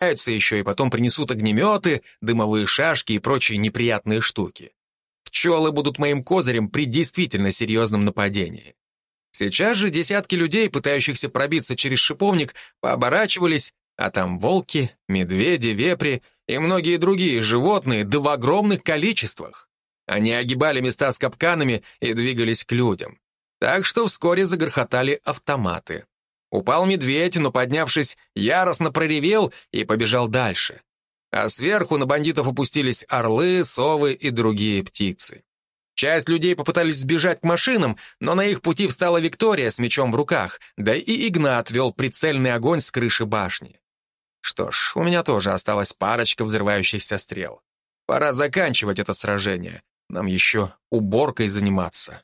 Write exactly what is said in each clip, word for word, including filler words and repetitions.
еще и потом принесут огнеметы, дымовые шашки и прочие неприятные штуки. Пчелы будут моим козырем при действительно серьезном нападении. Сейчас же десятки людей, пытающихся пробиться через шиповник, пооборачивались, а там волки, медведи, вепри и многие другие животные, да в огромных количествах. Они огибали места с капканами и двигались к людям. Так что вскоре загрохотали автоматы. Упал медведь, но, поднявшись, яростно проревел и побежал дальше. А сверху на бандитов опустились орлы, совы и другие птицы. Часть людей попытались сбежать к машинам, но на их пути встала Виктория с мечом в руках, да и Игнат вел прицельный огонь с крыши башни. Что ж, у меня тоже осталась парочка взрывающихся стрел. Пора заканчивать это сражение. Нам еще уборкой заниматься.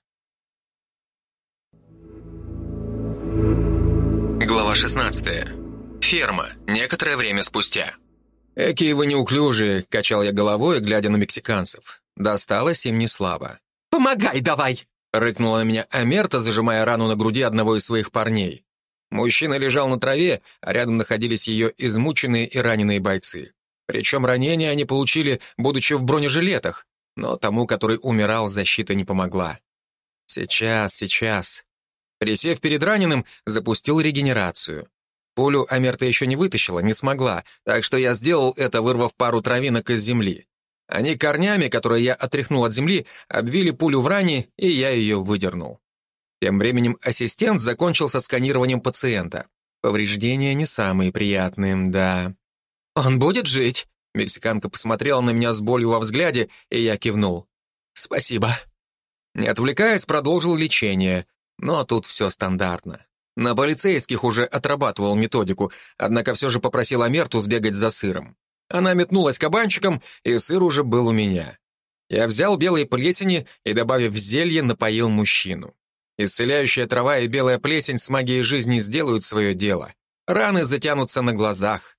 Глава шестнадцатая. Ферма. Некоторое время спустя. «Экие вы неуклюжие», — качал я головой, глядя на мексиканцев. Досталось им неслабо. «Помогай давай!» — рыкнула на меня Амерта, зажимая рану на груди одного из своих парней. Мужчина лежал на траве, а рядом находились ее измученные и раненые бойцы. Причем ранения они получили, будучи в бронежилетах, но тому, который умирал, защита не помогла. Сейчас, сейчас. Присев перед раненым, запустил регенерацию. Пулю Амерта еще не вытащила, не смогла, так что я сделал это, вырвав пару травинок из земли. Они корнями, которые я отряхнул от земли, обвили пулю в ране, и я ее выдернул. Тем временем ассистент закончил со сканированием пациента. Повреждения не самые приятные, да. «Он будет жить?» Мексиканка посмотрела на меня с болью во взгляде, и я кивнул. «Спасибо». Не отвлекаясь, продолжил лечение, но тут все стандартно. На полицейских уже отрабатывал методику, однако все же попросил Амерту сбегать за сыром. Она метнулась кабанчиком, и сыр уже был у меня. Я взял белые плесени и, добавив зелье, напоил мужчину. Исцеляющая трава и белая плесень с магией жизни сделают свое дело. Раны затянутся на глазах.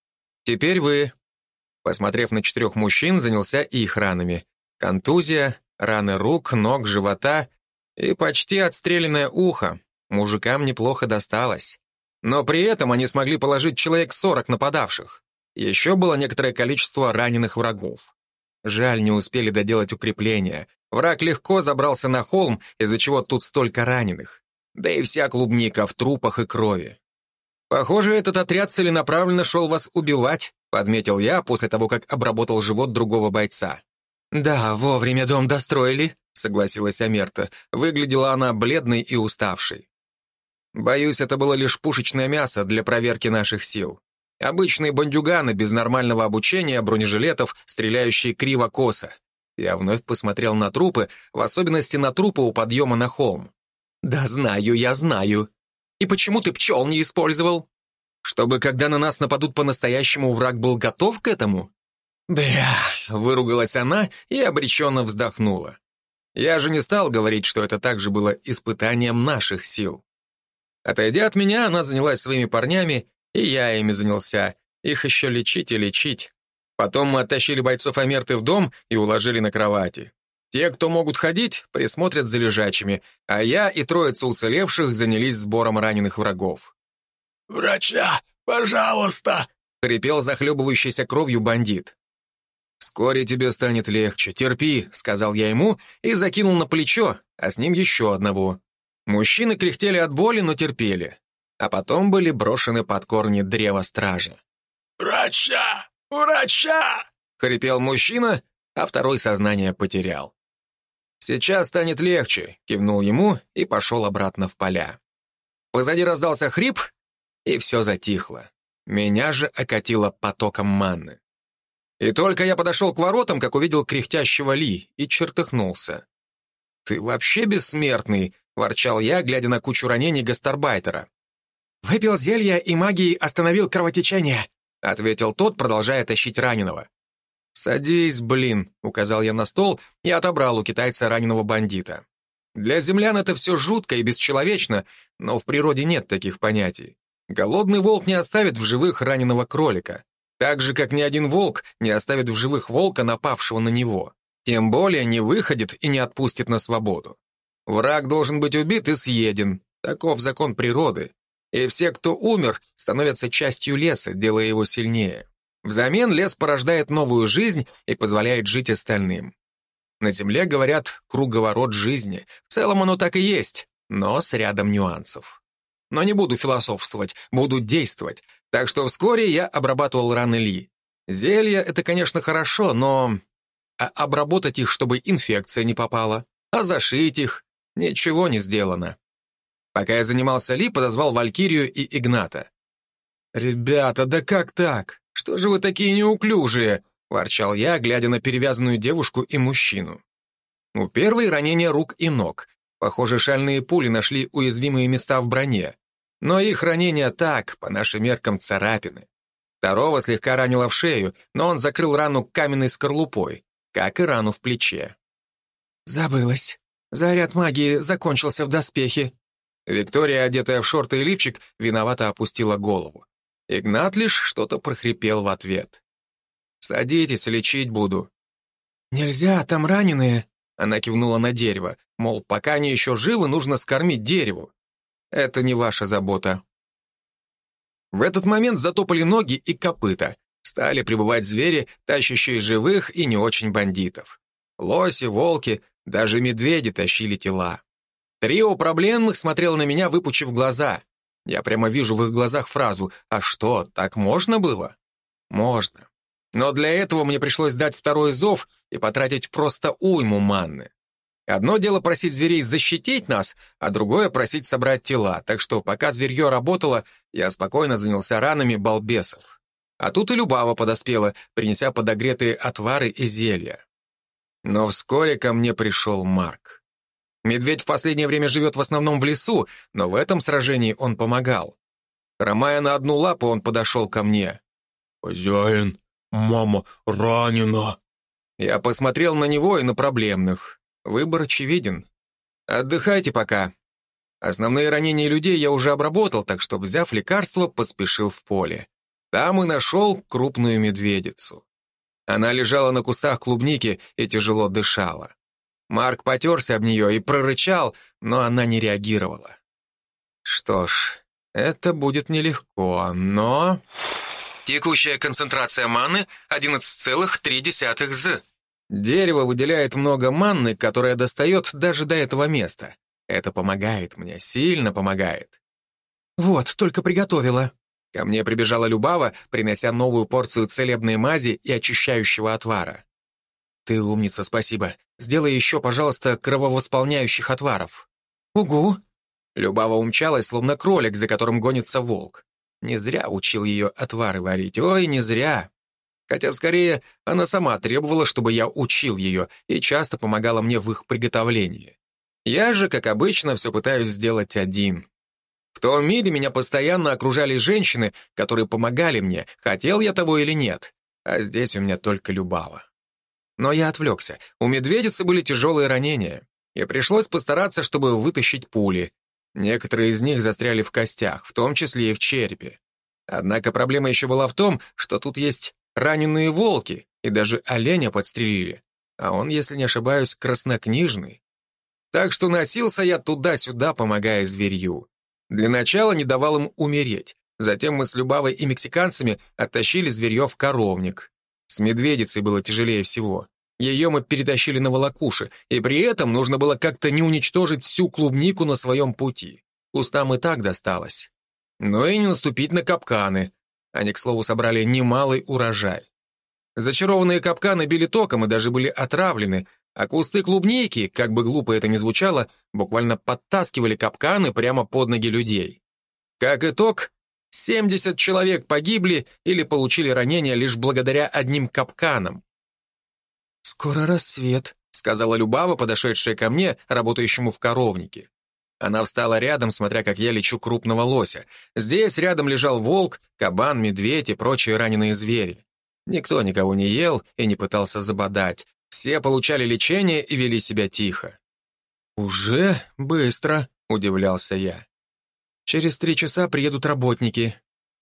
Теперь вы. Посмотрев на четырех мужчин, занялся и их ранами. Контузия, раны рук, ног, живота и почти отстрелянное ухо. Мужикам неплохо досталось. Но при этом они смогли положить человек сорок нападавших. Еще было некоторое количество раненых врагов. Жаль, не успели доделать укрепления. Враг легко забрался на холм, из-за чего тут столько раненых. Да и вся клубника в трупах и крови. «Похоже, этот отряд целенаправленно шел вас убивать», подметил я после того, как обработал живот другого бойца. «Да, вовремя дом достроили», согласилась Амерта. Выглядела она бледной и уставшей. «Боюсь, это было лишь пушечное мясо для проверки наших сил. Обычные бандюганы без нормального обучения, бронежилетов, стреляющие криво-косо». Я вновь посмотрел на трупы, в особенности на трупы у подъема на холм. «Да знаю, я знаю. И почему ты пчел не использовал?» «Чтобы, когда на нас нападут по-настоящему, враг был готов к этому?» «Бля!» — выругалась она и обреченно вздохнула. Я же не стал говорить, что это также было испытанием наших сил. Отойдя от меня, она занялась своими парнями, и я ими занялся. Их еще лечить и лечить. Потом мы оттащили бойцов Амерты в дом и уложили на кровати. Те, кто могут ходить, присмотрят за лежачими, а я и троица уцелевших занялись сбором раненых врагов. «Врача, пожалуйста!» — хрипел захлебывающийся кровью бандит. «Вскоре тебе станет легче, терпи», — сказал я ему и закинул на плечо, а с ним еще одного. Мужчины кряхтели от боли, но терпели. А потом были брошены под корни древа стражи. «Врача! Врача!» — хрипел мужчина, а второй сознание потерял. «Сейчас станет легче», — кивнул ему и пошел обратно в поля. Позади раздался хрип, и все затихло. Меня же окатило потоком манны. И только я подошел к воротам, как увидел кряхтящего Ли, и чертыхнулся. «Ты вообще бессмертный», — ворчал я, глядя на кучу ранений гастарбайтера. «Выпил зелье и магией остановил кровотечение», — ответил тот, продолжая тащить раненого. «Садись, блин», — указал я на стол и отобрал у китайца раненого бандита. Для землян это все жутко и бесчеловечно, но в природе нет таких понятий. Голодный волк не оставит в живых раненого кролика. Так же, как ни один волк не оставит в живых волка, напавшего на него. Тем более не выходит и не отпустит на свободу. Враг должен быть убит и съеден. Таков закон природы. И все, кто умер, становятся частью леса, делая его сильнее. Взамен лес порождает новую жизнь и позволяет жить остальным. На Земле, говорят, круговорот жизни. В целом оно так и есть, но с рядом нюансов. Но не буду философствовать, буду действовать. Так что вскоре я обрабатывал раны Ли. Зелья — это, конечно, хорошо, но... А обработать их, чтобы инфекция не попала, а зашить их — ничего не сделано. Пока я занимался Ли, подозвал Валькирию и Игната. «Ребята, да как так? Что же вы такие неуклюжие?» — ворчал я, глядя на перевязанную девушку и мужчину. У первой ранения рук и ног. Похоже, шальные пули нашли уязвимые места в броне. Но их ранения так, по нашим меркам, царапины. Второго слегка ранило в шею, но он закрыл рану каменной скорлупой, как и рану в плече. «Забылась. Заряд магии закончился в доспехе». Виктория, одетая в шорты и лифчик, виновато опустила голову. Игнат лишь что-то прохрипел в ответ. «Садитесь, лечить буду». «Нельзя, там раненые». Она кивнула на дерево, мол, пока они еще живы, нужно скормить дереву. «Это не ваша забота». В этот момент затопали ноги и копыта. Стали прибывать звери, тащащие живых и не очень бандитов. Лоси, волки, даже медведи тащили тела. Трио проблемных смотрело на меня, выпучив глаза. Я прямо вижу в их глазах фразу «А что, так можно было?» Можно. Но для этого мне пришлось дать второй зов и потратить просто уйму манны. Одно дело просить зверей защитить нас, а другое просить собрать тела, так что пока зверье работало, я спокойно занялся ранами балбесов. А тут и Любава подоспела, принеся подогретые отвары и зелья. Но вскоре ко мне пришел Марк. Медведь в последнее время живет в основном в лесу, но в этом сражении он помогал. Хромая на одну лапу, он подошел ко мне. «Хозяин, мама ранена». Я посмотрел на него и на проблемных. Выбор очевиден. Отдыхайте пока. Основные ранения людей я уже обработал, так что, взяв лекарство, поспешил в поле. Там и нашел крупную медведицу. Она лежала на кустах клубники и тяжело дышала. Марк потерся об нее и прорычал, но она не реагировала. Что ж, это будет нелегко, но... Текущая концентрация маны одиннадцать целых три десятых з. Дерево выделяет много манны, которая достает даже до этого места. Это помогает мне, сильно помогает. Вот, только приготовила. Ко мне прибежала Любава, принося новую порцию целебной мази и очищающего отвара. Ты умница, спасибо. Сделай еще, пожалуйста, крововосполняющих отваров. Угу. Любава умчалась, словно кролик, за которым гонится волк. Не зря учил ее отвары варить. Ой, не зря. Хотя, скорее, она сама требовала, чтобы я учил ее, и часто помогала мне в их приготовлении. Я же, как обычно, все пытаюсь сделать один. В том мире меня постоянно окружали женщины, которые помогали мне, хотел я того или нет. А здесь у меня только Любава. Но я отвлекся. У медведицы были тяжелые ранения, и пришлось постараться, чтобы вытащить пули. Некоторые из них застряли в костях, в том числе и в черепе. Однако проблема еще была в том, что тут есть раненые волки, и даже оленя подстрелили. А он, если не ошибаюсь, краснокнижный. Так что носился я туда-сюда, помогая зверью. Для начала не давал им умереть. Затем мы с Любавой и мексиканцами оттащили зверье в коровник. С медведицей было тяжелее всего. Ее мы перетащили на волокуши, и при этом нужно было как-то не уничтожить всю клубнику на своем пути. Кустам и так досталось. Но и не наступить на капканы. Они, к слову, собрали немалый урожай. Зачарованные капканы били током и даже были отравлены, а кусты клубники, как бы глупо это ни звучало, буквально подтаскивали капканы прямо под ноги людей. Как итог, семьдесят человек погибли или получили ранения лишь благодаря одним капканам. «Скоро рассвет», — сказала Любава, подошедшая ко мне, работающему в коровнике. Она встала рядом, смотря как я лечу крупного лося. Здесь рядом лежал волк, кабан, медведь и прочие раненые звери. Никто никого не ел и не пытался забодать. Все получали лечение и вели себя тихо. «Уже быстро», — удивлялся я. «Через три часа приедут работники.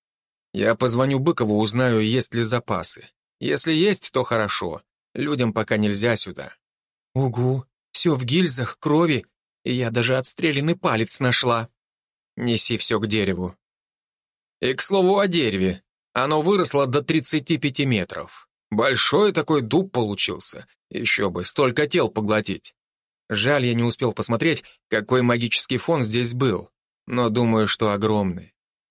Я позвоню Быкову, узнаю, есть ли запасы. Если есть, то хорошо. Людям пока нельзя сюда». «Угу, все в гильзах, крови, и я даже отстрелянный палец нашла». Неси все к дереву. И, к слову, о дереве. Оно выросло до тридцати пяти метров. Большой такой дуб получился. Еще бы, столько тел поглотить. Жаль, я не успел посмотреть, какой магический фон здесь был. Но думаю, что огромный.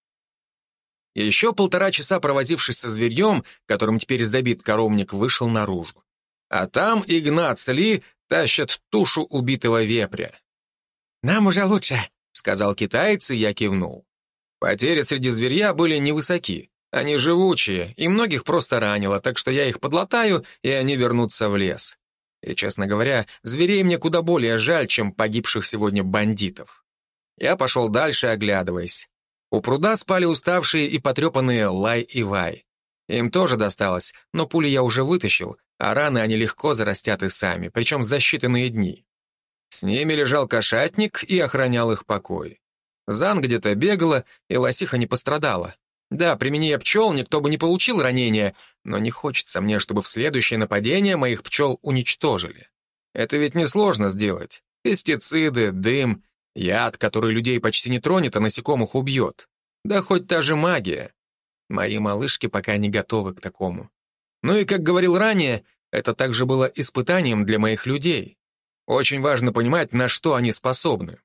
Еще полтора часа провозившись со зверьем, которым теперь забит коровник, вышел наружу. А там Игнат с Ли тащат тушу убитого вепря. «Нам уже лучше», — сказал китаец, и я кивнул. Потери среди зверья были невысоки. Они живучие, и многих просто ранило, так что я их подлатаю, и они вернутся в лес. И, честно говоря, зверей мне куда более жаль, чем погибших сегодня бандитов. Я пошел дальше, оглядываясь. У пруда спали уставшие и потрепанные Лай и Вай. Им тоже досталось, но пули я уже вытащил, а раны они легко зарастят и сами, причем за считанные дни. С ними лежал кошатник и охранял их покой. Зан где-то бегала, и лосиха не пострадала. Да, применяя пчел, никто бы не получил ранения, но не хочется мне, чтобы в следующее нападение моих пчел уничтожили. Это ведь несложно сделать. Пестициды, дым, яд, который людей почти не тронет, а насекомых убьет. Да хоть та же магия. Мои малышки пока не готовы к такому. Ну и, как говорил ранее, это также было испытанием для моих людей. Очень важно понимать, на что они способны.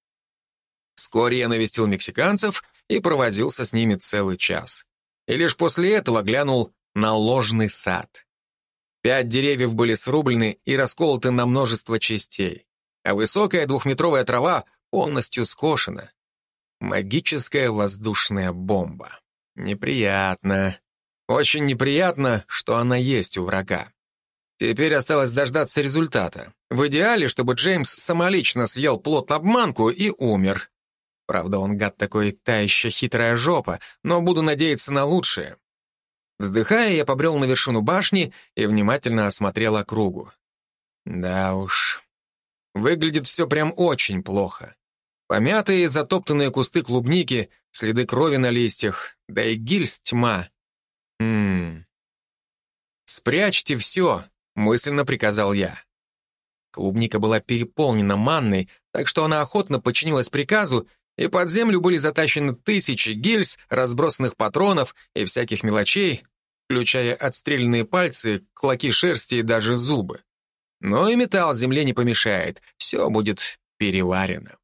Вскоре я навестил мексиканцев и провозился с ними целый час. И лишь после этого глянул на ложный сад. Пять деревьев были срублены и расколоты на множество частей, а высокая двухметровая трава полностью скошена. Магическая воздушная бомба. Неприятно. Очень неприятно, что она есть у врага. Теперь осталось дождаться результата. В идеале, чтобы Джеймс самолично съел плод-обманку и умер. Правда, он, гад такой, та еще хитрая жопа, но буду надеяться на лучшее. Вздыхая, я побрел на вершину башни и внимательно осмотрел округу. Да уж, выглядит все прям очень плохо. Помятые, затоптанные кусты клубники, следы крови на листьях, да и гильз тьма. Хм. «Спрячьте все», — мысленно приказал я. Клубника была переполнена манной, так что она охотно подчинилась приказу, и под землю были затащены тысячи гильз, разбросанных патронов и всяких мелочей, включая отстрелянные пальцы, клоки шерсти и даже зубы. Но и металл земле не помешает, все будет переварено.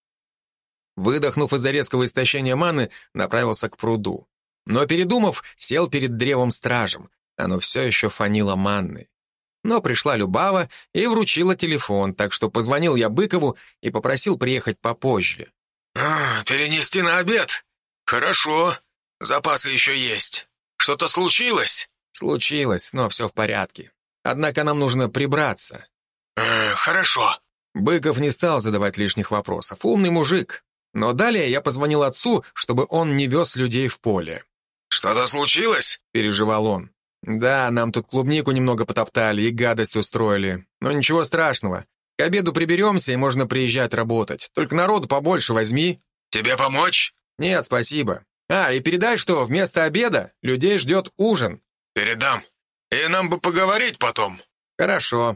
Выдохнув из-за резкого истощения маны, направился к пруду. Но, передумав, сел перед древом-стражем. Оно все еще фанило манной. Но пришла Любава и вручила телефон, так что позвонил я Быкову и попросил приехать попозже. А, перенести на обед? Хорошо. Запасы еще есть. Что-то случилось? Случилось, но все в порядке. Однако нам нужно прибраться. Э, хорошо. Быков не стал задавать лишних вопросов. Умный мужик. Но далее я позвонил отцу, чтобы он не вез людей в поле. «Что-то случилось?» — переживал он. «Да, нам тут клубнику немного потоптали и гадость устроили. Но ничего страшного. К обеду приберемся, и можно приезжать работать. Только народу побольше возьми». «Тебе помочь?» «Нет, спасибо. А, и передай, что вместо обеда людей ждет ужин». «Передам. И нам бы поговорить потом». «Хорошо».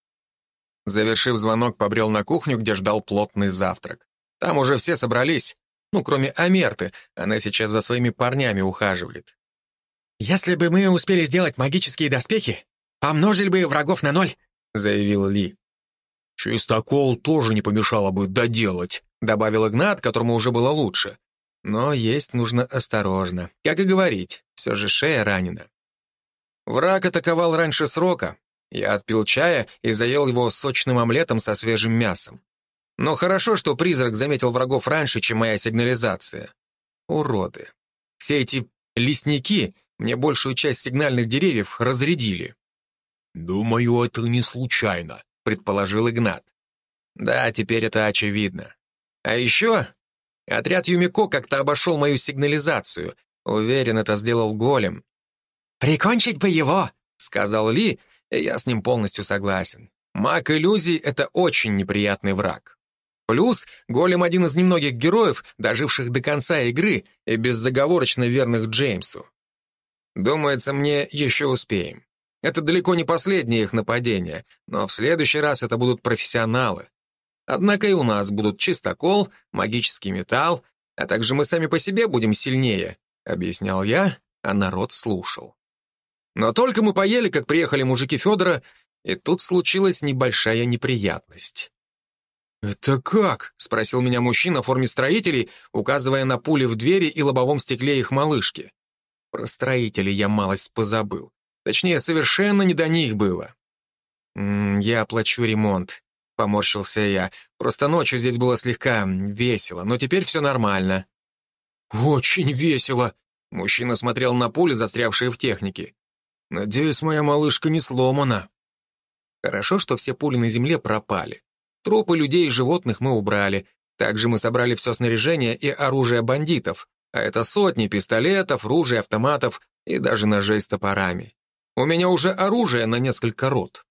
Завершив звонок, побрел на кухню, где ждал плотный завтрак. Там уже все собрались. Ну, кроме Амерты, она сейчас за своими парнями ухаживает. «Если бы мы успели сделать магические доспехи, помножили бы врагов на ноль», — заявил Ли. «Чистокол тоже не помешало бы доделать», — добавил Игнат, которому уже было лучше. Но есть нужно осторожно. Как и говорить, все же шея ранена. Враг атаковал раньше срока. Я отпил чая и заел его сочным омлетом со свежим мясом. Но хорошо, что призрак заметил врагов раньше, чем моя сигнализация. Уроды. Все эти лесники мне большую часть сигнальных деревьев разрядили. «Думаю, это не случайно», — предположил Игнат. Да, теперь это очевидно. А еще отряд Юмико как-то обошел мою сигнализацию. Уверен, это сделал голем. «Прикончить бы его», — сказал Ли, и я с ним полностью согласен. Маг иллюзий — это очень неприятный враг. Плюс голем один из немногих героев, доживших до конца игры и беззаговорочно верных Джеймсу. Думается, мне еще успеем. Это далеко не последнее их нападение, но в следующий раз это будут профессионалы. Однако и у нас будут чистокол, магический металл а также мы сами по себе будем сильнее», — объяснял я, а народ слушал. Но только мы поели, как приехали мужики Федора, и тут случилась небольшая неприятность. «Это как?» — спросил меня мужчина в форме строителей, указывая на пули в двери и лобовом стекле их малышки. Про строителей я малость позабыл. Точнее, совершенно не до них было. «М -м, «Я оплачу ремонт», — поморщился я. «Просто ночью здесь было слегка весело, но теперь все нормально». «Очень весело», — мужчина смотрел на пули, застрявшие в технике. «Надеюсь, моя малышка не сломана». Хорошо, что все пули на земле пропали. Трупы людей и животных мы убрали. Также мы собрали все снаряжение и оружие бандитов, а это сотни пистолетов, ружей, автоматов и даже ножей с топорами. У меня уже оружие на несколько рот.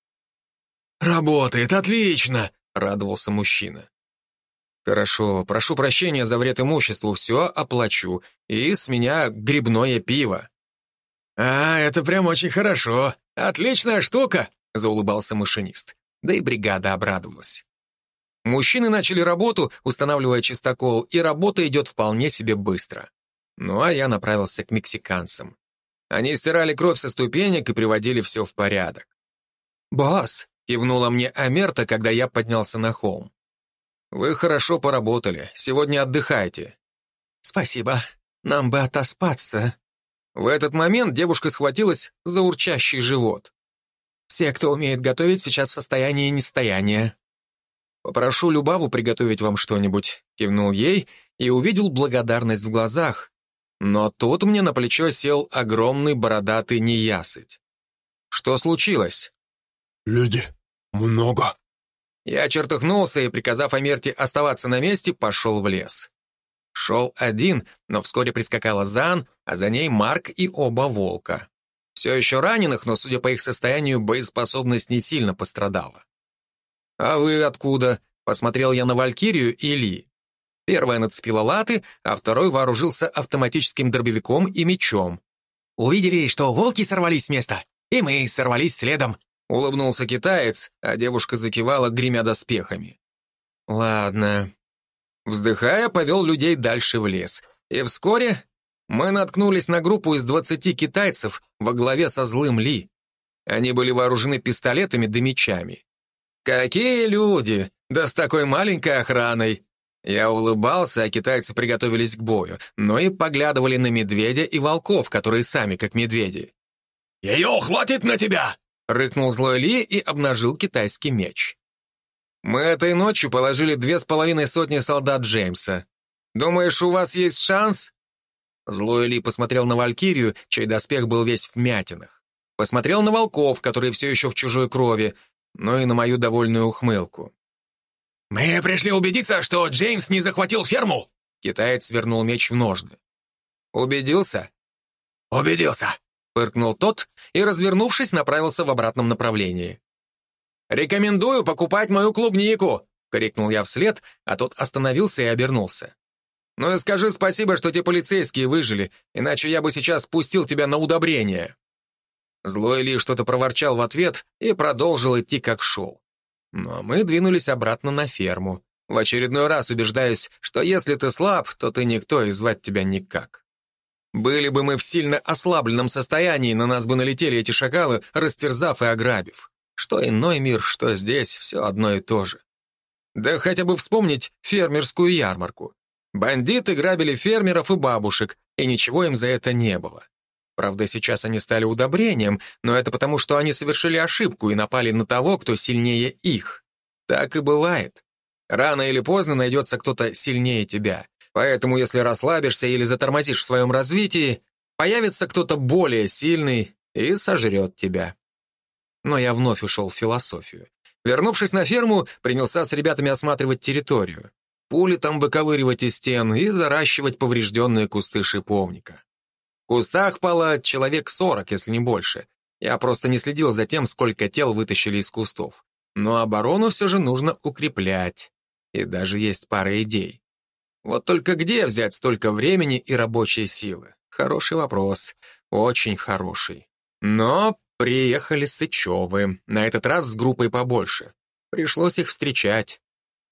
«Работает, отлично!» — радовался мужчина. «Хорошо, прошу прощения за вред имуществу, все оплачу, и с меня грибное пиво». «А, это прям очень хорошо. Отличная штука!» — заулыбался машинист. Да и бригада обрадовалась. Мужчины начали работу, устанавливая чистокол, и работа идет вполне себе быстро. Ну а я направился к мексиканцам. Они стирали кровь со ступенек и приводили все в порядок. «Босс!» — кивнула мне Амерта, когда я поднялся на холм. «Вы хорошо поработали. Сегодня отдыхайте». «Спасибо. Нам бы отоспаться». В этот момент девушка схватилась за урчащий живот. «Все, кто умеет готовить, сейчас в состоянии нестояния». «Попрошу Любаву приготовить вам что-нибудь», — кивнул ей и увидел благодарность в глазах. Но тут мне на плечо сел огромный бородатый неясыть. «Что случилось?» «Люди много». Я чертыхнулся и, приказав Амерте оставаться на месте, пошел в лес. Шел один, но вскоре прискакала Зан, а за ней Марк и оба волка. Все еще раненых, но, судя по их состоянию, боеспособность не сильно пострадала. «А вы откуда?» — посмотрел я на Валькирию и Ли. Первая нацепила латы, а второй вооружился автоматическим дробовиком и мечом. «Увидели, что волки сорвались с места, и мы сорвались следом», — улыбнулся китаец, а девушка закивала, гремя доспехами. «Ладно». Вздыхая, повел людей дальше в лес, и вскоре мы наткнулись на группу из двадцати китайцев во главе со злым Ли. Они были вооружены пистолетами да мечами. «Какие люди! Да с такой маленькой охраной!» Я улыбался, а китайцы приготовились к бою, но и поглядывали на медведя и волков, которые сами как медведи. «Ее хватит на тебя!» — рыкнул злой Ли и обнажил китайский меч. «Мы этой ночью положили две с половиной сотни солдат Джеймса. Думаешь, у вас есть шанс?» Злой Ли посмотрел на Валькирию, чей доспех был весь в вмятинах. Посмотрел на волков, которые все еще в чужой крови, но и на мою довольную ухмылку. «Мы пришли убедиться, что Джеймс не захватил ферму!» Китаец вернул меч в ножны. «Убедился?» «Убедился!» — фыркнул тот и, развернувшись, направился в обратном направлении. «Рекомендую покупать мою клубнику!» — крикнул я вслед, а тот остановился и обернулся. «Ну и скажи спасибо, что те полицейские выжили, иначе я бы сейчас пустил тебя на удобрение». Злой Ли что-то проворчал в ответ и продолжил идти как шел. Ну а мы двинулись обратно на ферму, в очередной раз убеждаясь, что если ты слаб, то ты никто и звать тебя никак. Были бы мы в сильно ослабленном состоянии, на нас бы налетели эти шакалы, растерзав и ограбив. Что иной мир, что здесь, все одно и то же. Да хотя бы вспомнить фермерскую ярмарку. Бандиты грабили фермеров и бабушек, и ничего им за это не было. Правда, сейчас они стали удобрением, но это потому, что они совершили ошибку и напали на того, кто сильнее их. Так и бывает. Рано или поздно найдется кто-то сильнее тебя. Поэтому, если расслабишься или затормозишь в своем развитии, появится кто-то более сильный и сожрет тебя. Но я вновь ушел в философию. Вернувшись на ферму, принялся с ребятами осматривать территорию. Пули там выковыривать из стен и заращивать поврежденные кусты шиповника. В кустах пало человек сорок, если не больше. Я просто не следил за тем, сколько тел вытащили из кустов. Но оборону все же нужно укреплять. И даже есть пара идей. Вот только где взять столько времени и рабочей силы? Хороший вопрос. Очень хороший. Но приехали Сычевы. На этот раз с группой побольше. Пришлось их встречать.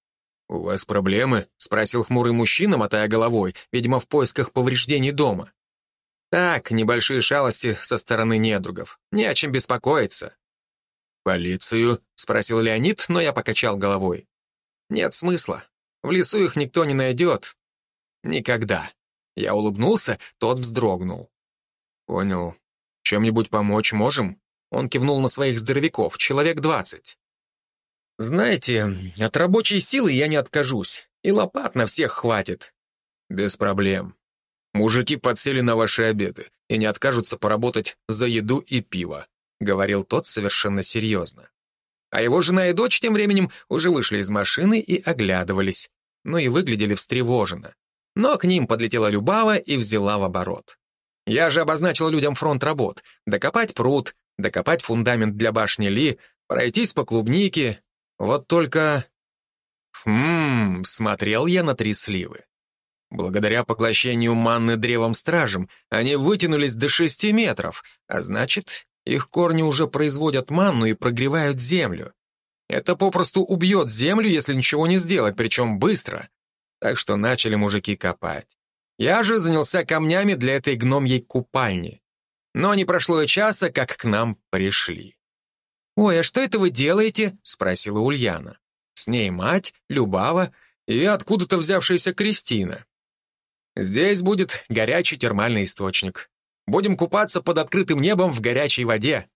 «У вас проблемы?» — спросил хмурый мужчина, мотая головой, видимо, в поисках повреждений дома. «Так, небольшие шалости со стороны недругов. Не о чем беспокоиться». «Полицию?» — спросил Леонид, но я покачал головой. «Нет смысла. В лесу их никто не найдет. Никогда». Я улыбнулся, тот вздрогнул. «Понял. Чем-нибудь помочь можем?» Он кивнул на своих здоровяков, человек двадцать. «Знаете, от рабочей силы я не откажусь, и лопат на всех хватит». «Без проблем. Мужики подсели на ваши обеды и не откажутся поработать за еду и пиво», говорил тот совершенно серьезно. А его жена и дочь тем временем уже вышли из машины и оглядывались, но и выглядели встревоженно. Но к ним подлетела Любава и взяла в оборот. Я же обозначил людям фронт работ: докопать пруд, докопать фундамент для башни Ли, пройтись по клубнике. Вот только... Хм, смотрел я на три сливы. Благодаря поглощению манны древом-стражем они вытянулись до шести метров, а значит, их корни уже производят манну и прогревают землю. Это попросту убьет землю, если ничего не сделать, причем быстро. Так что начали мужики копать. Я же занялся камнями для этой гномьей купальни. Но не прошло и часа, как к нам пришли. «Ой, а что это вы делаете?» — спросила Ульяна. С ней мать, Любава и откуда-то взявшаяся Кристина. «Здесь будет горячий термальный источник. Будем купаться под открытым небом в горячей воде».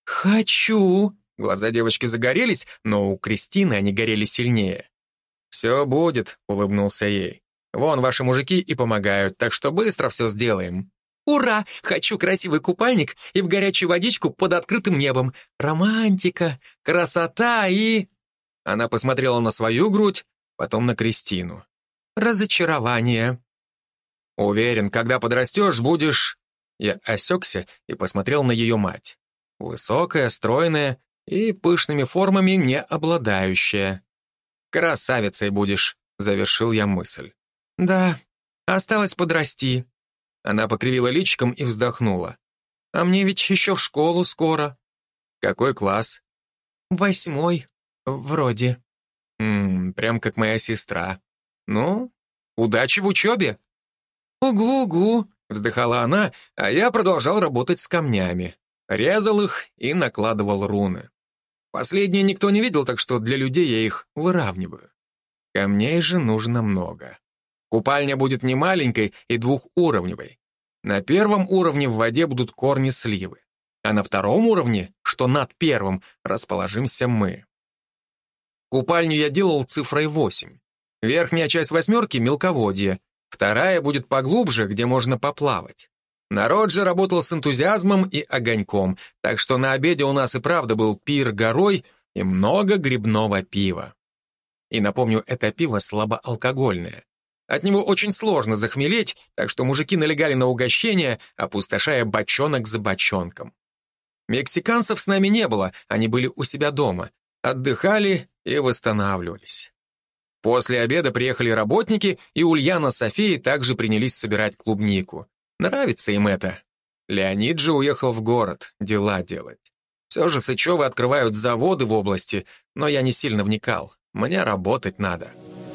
«Хочу!» Глаза девочки загорелись, но у Кристины они горели сильнее. «Все будет», — улыбнулся ей. «Вон ваши мужики и помогают, так что быстро все сделаем». «Ура! Хочу красивый купальник и в горячую водичку под открытым небом. Романтика, красота и...» Она посмотрела на свою грудь, потом на Кристину. «Разочарование». «Уверен, когда подрастешь, будешь...» Я осекся и посмотрел на ее мать. Высокая, стройная и пышными формами не обладающая. «Красавицей будешь», — завершил я мысль. «Да, осталось подрасти». Она покривила личиком и вздохнула. «А мне ведь еще в школу скоро». «Какой класс?» «Восьмой, вроде». «Ммм, прям как моя сестра. Ну, удачи в учебе». «Угу-угу», — вздыхала она, а я продолжал работать с камнями. Резал их и накладывал руны. Последние никто не видел, так что для людей я их выравниваю. Камней же нужно много. Купальня будет не маленькой и двухуровневой. На первом уровне в воде будут корни сливы, а на втором уровне, что над первым, расположимся мы. Купальню я делал цифрой восемь. Верхняя часть восьмерки — мелководье, вторая будет поглубже, где можно поплавать. Народ же работал с энтузиазмом и огоньком, так что на обеде у нас и правда был пир горой и много грибного пива. И напомню, это пиво слабоалкогольное. От него очень сложно захмелеть, так что мужики налегали на угощение, опустошая бочонок за бочонком. Мексиканцев с нами не было, они были у себя дома, отдыхали и восстанавливались. После обеда приехали работники, и Ульяна с Софией также принялись собирать клубнику. Нравится им это. Леонид же уехал в город, дела делать. Все же Сычевы открывают заводы в области, но я не сильно вникал. Мне работать надо.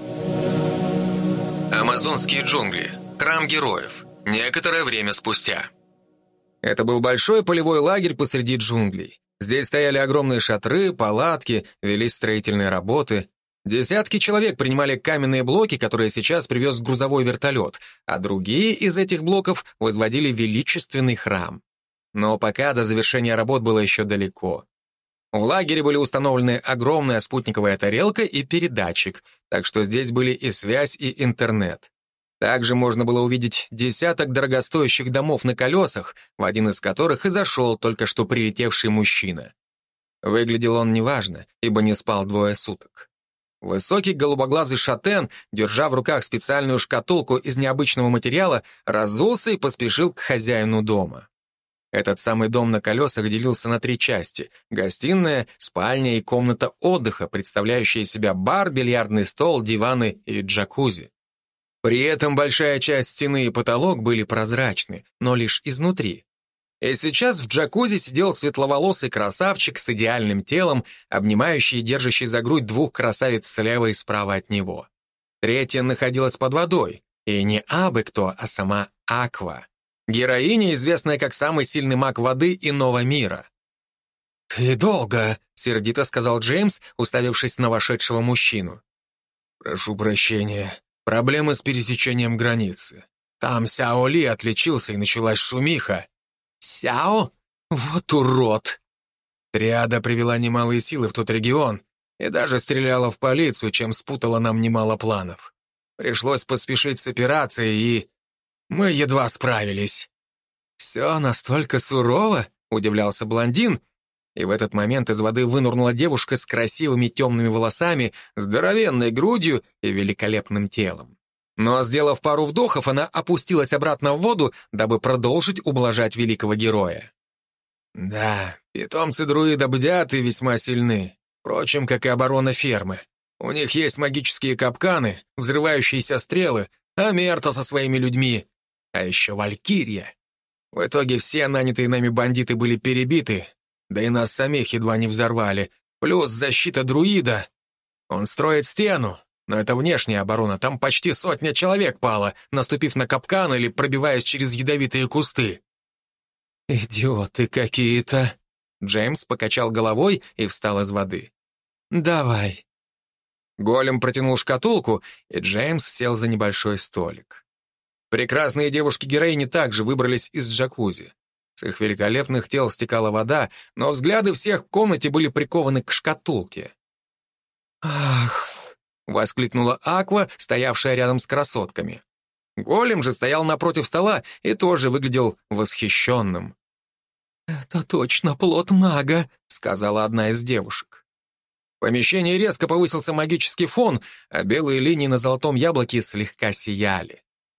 Амазонские джунгли. Храм героев. Некоторое время спустя. Это был большой полевой лагерь посреди джунглей. Здесь стояли огромные шатры, палатки, велись строительные работы. Десятки человек принимали каменные блоки, которые сейчас привез грузовой вертолет, а другие из этих блоков возводили величественный храм. Но пока до завершения работ было еще далеко. В лагере были установлены огромная спутниковая тарелка и передатчик, так что здесь были и связь, и интернет. Также можно было увидеть десяток дорогостоящих домов на колесах, в один из которых и зашел только что прилетевший мужчина. Выглядел он неважно, ибо не спал двое суток. Высокий голубоглазый шатен, держа в руках специальную шкатулку из необычного материала, разулся и поспешил к хозяину дома. Этот самый дом на колесах делился на три части: гостиная, спальня и комната отдыха, представляющая из себя бар, бильярдный стол, диваны и джакузи. При этом большая часть стены и потолок были прозрачны, но лишь изнутри. И сейчас в джакузи сидел светловолосый красавчик с идеальным телом, обнимающий и держащий за грудь двух красавиц слева и справа от него. Третья находилась под водой, и не абы кто, а сама Аква, героиня, известная как самый сильный маг воды иного мира. «Ты долго», — сердито сказал Джеймс, уставившись на вошедшего мужчину. «Прошу прощения, проблемы с пересечением границы. Там Сяо Ли отличился, и началась шумиха». «Сяо? Вот урод!» Триада привела немалые силы в тот регион и даже стреляла в полицию, чем спутала нам немало планов. Пришлось поспешить с операцией, и мы едва справились. «Все настолько сурово?» — удивлялся блондин, и в этот момент из воды вынырнула девушка с красивыми темными волосами, здоровенной грудью и великолепным телом. Но, сделав пару вдохов, она опустилась обратно в воду, дабы продолжить ублажать великого героя. «Да, питомцы друида бдят и весьма сильны, впрочем, как и оборона фермы. У них есть магические капканы, взрывающиеся стрелы, а Мерта со своими людьми, а еще Валькирия. В итоге все нанятые нами бандиты были перебиты, да и нас самих едва не взорвали, плюс защита друида. Он строит стену, но это внешняя оборона, там почти сотня человек пало, наступив на капкан или пробиваясь через ядовитые кусты». «Идиоты какие-то!» Джеймс покачал головой и встал из воды. «Давай». Голем протянул шкатулку, и Джеймс сел за небольшой столик. Прекрасные девушки-героини также выбрались из джакузи. С их великолепных тел стекала вода, но взгляды всех в комнате были прикованы к шкатулке. «Ах!» — воскликнула Аква, стоявшая рядом с красотками. Голем же стоял напротив стола и тоже выглядел восхищенным. «Это точно плод мага», — сказала одна из девушек. В помещении резко повысился магический фон, а белые линии на золотом яблоке слегка сияли.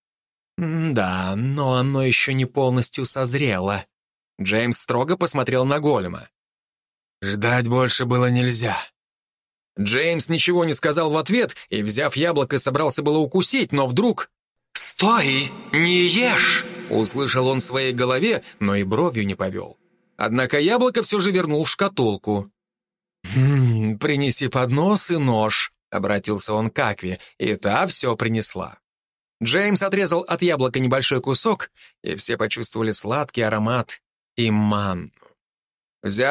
«Да, но оно еще не полностью созрело». Джеймс строго посмотрел на голема. «Ждать больше было нельзя». Джеймс ничего не сказал в ответ и, взяв яблоко, собрался было укусить, но вдруг... «Стой! Не ешь!» Услышал он в своей голове, но и бровью не повел. Однако яблоко все же вернул в шкатулку. «Хм, принеси поднос и нож», — обратился он к Акве, и та все принесла. Джеймс отрезал от яблока небольшой кусок, и все почувствовали сладкий аромат и манну. Взяв